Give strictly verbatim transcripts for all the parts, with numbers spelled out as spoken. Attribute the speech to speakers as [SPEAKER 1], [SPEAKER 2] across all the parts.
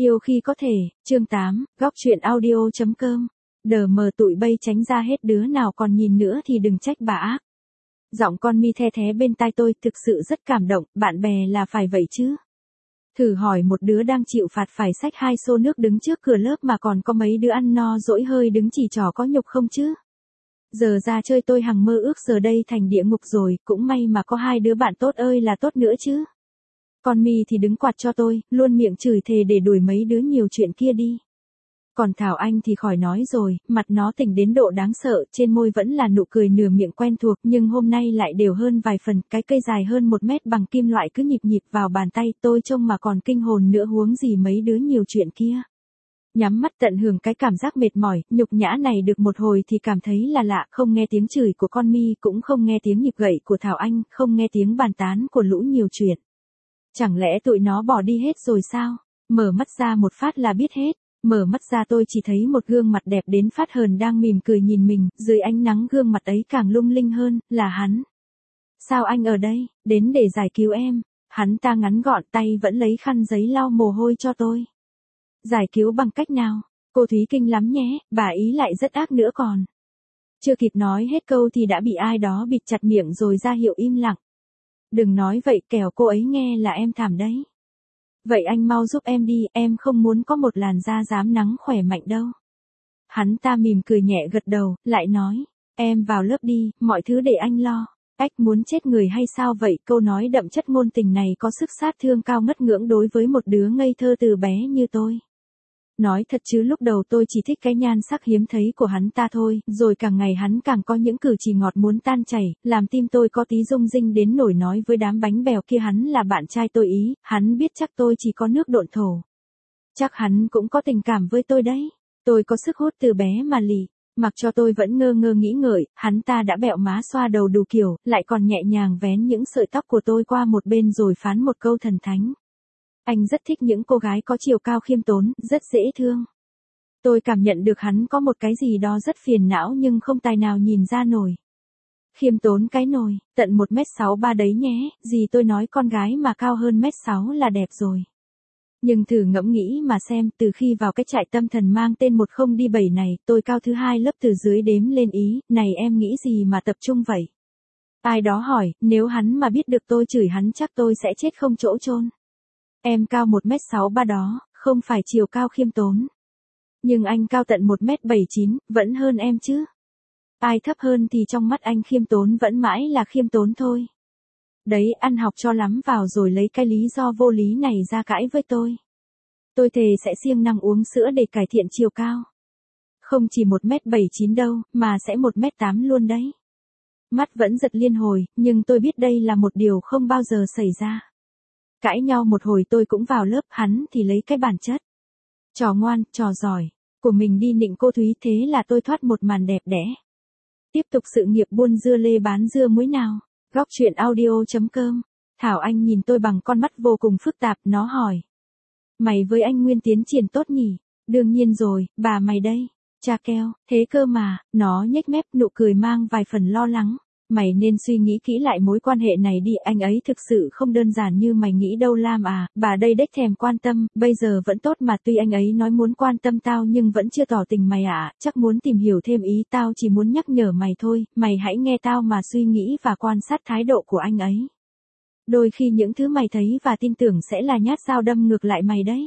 [SPEAKER 1] Yêu khi có thể, chương tám, góc truyện audio.com. Đờ mờ tụi bay tránh ra hết, đứa nào còn nhìn nữa thì đừng trách bà ác. Giọng con mi the thé bên tai tôi thực sự rất cảm động, bạn bè là phải vậy chứ. Thử hỏi một đứa đang chịu phạt phải xách hai xô nước đứng trước cửa lớp mà còn có mấy đứa ăn no dỗi hơi đứng chỉ trỏ có nhục không chứ? Giờ ra chơi tôi hằng mơ ước giờ đây thành địa ngục rồi, cũng may mà có hai đứa bạn tốt ơi là tốt nữa chứ. Con mi thì đứng quạt cho tôi, luôn miệng chửi thề để đuổi mấy đứa nhiều chuyện kia đi. Còn Thảo Anh thì khỏi nói rồi, mặt nó tỉnh đến độ đáng sợ, trên môi vẫn là nụ cười nửa miệng quen thuộc nhưng hôm nay lại đều hơn vài phần, cái cây dài hơn một mét bằng kim loại cứ nhịp nhịp vào bàn tay tôi trông mà còn kinh hồn nữa huống gì mấy đứa nhiều chuyện kia. Nhắm mắt tận hưởng cái cảm giác mệt mỏi, nhục nhã này được một hồi thì cảm thấy là lạ, không nghe tiếng chửi của con mi, cũng không nghe tiếng nhịp gậy của Thảo Anh, không nghe tiếng bàn tán của lũ nhiều chuyện. Chẳng lẽ tụi nó bỏ đi hết rồi sao? Mở mắt ra một phát là biết hết. Mở mắt ra tôi chỉ thấy một gương mặt đẹp đến phát hờn đang mỉm cười nhìn mình, dưới ánh nắng gương mặt ấy càng lung linh hơn, là hắn. Sao anh ở đây, đến để giải cứu em? Hắn ta ngắn gọn tay vẫn lấy khăn giấy lau mồ hôi cho tôi. Giải cứu bằng cách nào? Cô Thúy kinh lắm nhé, bà ý lại rất ác nữa còn. Chưa kịp nói hết câu thì đã bị ai đó bịt chặt miệng rồi ra hiệu im lặng. Đừng nói vậy kẻo cô ấy nghe là em thảm đấy. Vậy anh mau giúp em đi, em không muốn có một làn da rám nắng khỏe mạnh đâu. Hắn ta mỉm cười nhẹ gật đầu, lại nói, em vào lớp đi, mọi thứ để anh lo. Ách muốn chết người hay sao vậy? Câu nói đậm chất ngôn tình này có sức sát thương cao ngất ngưỡng đối với một đứa ngây thơ từ bé như tôi. Nói thật chứ lúc đầu tôi chỉ thích cái nhan sắc hiếm thấy của hắn ta thôi, rồi càng ngày hắn càng có những cử chỉ ngọt muốn tan chảy, làm tim tôi có tí rung rinh đến nổi nói với đám bánh bèo kia hắn là bạn trai tôi ý, hắn biết chắc tôi chỉ có nước độn thổ. Chắc hắn cũng có tình cảm với tôi đấy, tôi có sức hút từ bé mà lì. Mặc cho tôi vẫn ngơ ngơ nghĩ ngợi, hắn ta đã bẹo má xoa đầu đủ kiểu, lại còn nhẹ nhàng vén những sợi tóc của tôi qua một bên rồi phán một câu thần thánh. Anh rất thích những cô gái có chiều cao khiêm tốn, rất dễ thương. Tôi cảm nhận được hắn có một cái gì đó rất phiền não nhưng không tài nào nhìn ra nổi. Khiêm tốn cái nồi, tận một mét sáu ba đấy nhé, gì tôi nói con gái mà cao hơn mét sáu là đẹp rồi. Nhưng thử ngẫm nghĩ mà xem, từ khi vào cái trại tâm thần mang tên một không đi bảy này, tôi cao thứ hai lớp từ dưới đếm lên ý, này em nghĩ gì mà tập trung vậy? Ai đó hỏi, nếu hắn mà biết được tôi chửi hắn chắc tôi sẽ chết không chỗ chôn. Em cao một mét sáu ba đó, không phải chiều cao khiêm tốn. Nhưng anh cao tận một mét bảy chín, vẫn hơn em chứ. Ai thấp hơn thì trong mắt anh khiêm tốn vẫn mãi là khiêm tốn thôi. Đấy, ăn học cho lắm vào rồi lấy cái lý do vô lý này ra cãi với tôi. Tôi thề sẽ siêng năng uống sữa để cải thiện chiều cao. Không chỉ một mét bảy chín đâu, mà sẽ một mét tám luôn đấy. Mắt vẫn giật liên hồi, nhưng tôi biết đây là một điều không bao giờ xảy ra. Cãi nhau một hồi tôi cũng vào lớp, hắn thì lấy cái bản chất. Trò ngoan, trò giỏi, của mình đi nịnh cô Thúy, thế là tôi thoát một màn đẹp đẽ. Tiếp tục sự nghiệp buôn dưa lê bán dưa muối nào. Góc truyện audio.com. Thảo Anh nhìn tôi bằng con mắt vô cùng phức tạp, nó hỏi. Mày với anh Nguyên tiến triển tốt nhỉ? Đương nhiên rồi, bà mày đây. Cha keo, thế cơ mà, nó nhếch mép, nụ cười mang vài phần lo lắng. Mày nên suy nghĩ kỹ lại mối quan hệ này đi, anh ấy thực sự không đơn giản như mày nghĩ đâu Lam à, bà đây đếch thèm quan tâm, bây giờ vẫn tốt mà tuy anh ấy nói muốn quan tâm tao nhưng vẫn chưa tỏ tình mày à, chắc muốn tìm hiểu thêm ý tao chỉ muốn nhắc nhở mày thôi, mày hãy nghe tao mà suy nghĩ và quan sát thái độ của anh ấy. Đôi khi những thứ mày thấy và tin tưởng sẽ là nhát dao đâm ngược lại mày đấy.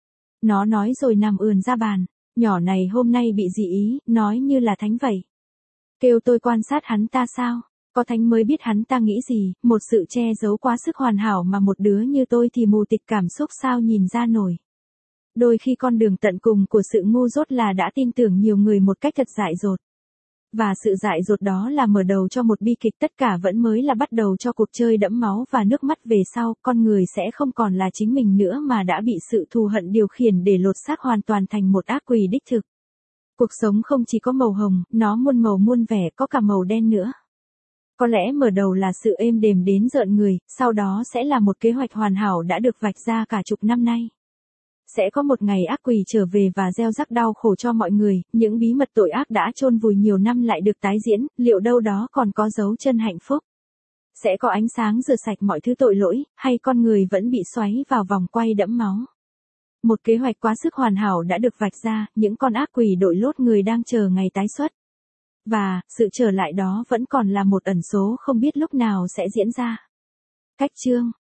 [SPEAKER 1] Nó nói rồi nằm ườn ra bàn, nhỏ này hôm nay bị dị ý, nói như là thánh vậy. Kêu tôi quan sát hắn ta sao? Có thánh mới biết hắn ta nghĩ gì, một sự che giấu quá sức hoàn hảo mà một đứa như tôi thì mù tịt cảm xúc sao nhìn ra nổi. Đôi khi con đường tận cùng của sự ngu dốt là đã tin tưởng nhiều người một cách thật dại dột. Và sự dại dột đó là mở đầu cho một bi kịch, tất cả vẫn mới là bắt đầu cho cuộc chơi đẫm máu và nước mắt về sau, con người sẽ không còn là chính mình nữa mà đã bị sự thù hận điều khiển để lột xác hoàn toàn thành một ác quỷ đích thực. Cuộc sống không chỉ có màu hồng, nó muôn màu muôn vẻ, có cả màu đen nữa. Có lẽ mở đầu là sự êm đềm đến rợn người, sau đó sẽ là một kế hoạch hoàn hảo đã được vạch ra cả chục năm nay. Sẽ có một ngày ác quỷ trở về và gieo rắc đau khổ cho mọi người, những bí mật tội ác đã chôn vùi nhiều năm lại được tái diễn, liệu đâu đó còn có dấu chân hạnh phúc? Sẽ có ánh sáng rửa sạch mọi thứ tội lỗi, hay con người vẫn bị xoáy vào vòng quay đẫm máu? Một kế hoạch quá sức hoàn hảo đã được vạch ra, những con ác quỷ đội lốt người đang chờ ngày tái xuất. Và, sự trở lại đó vẫn còn là một ẩn số không biết lúc nào sẽ diễn ra. Cách chương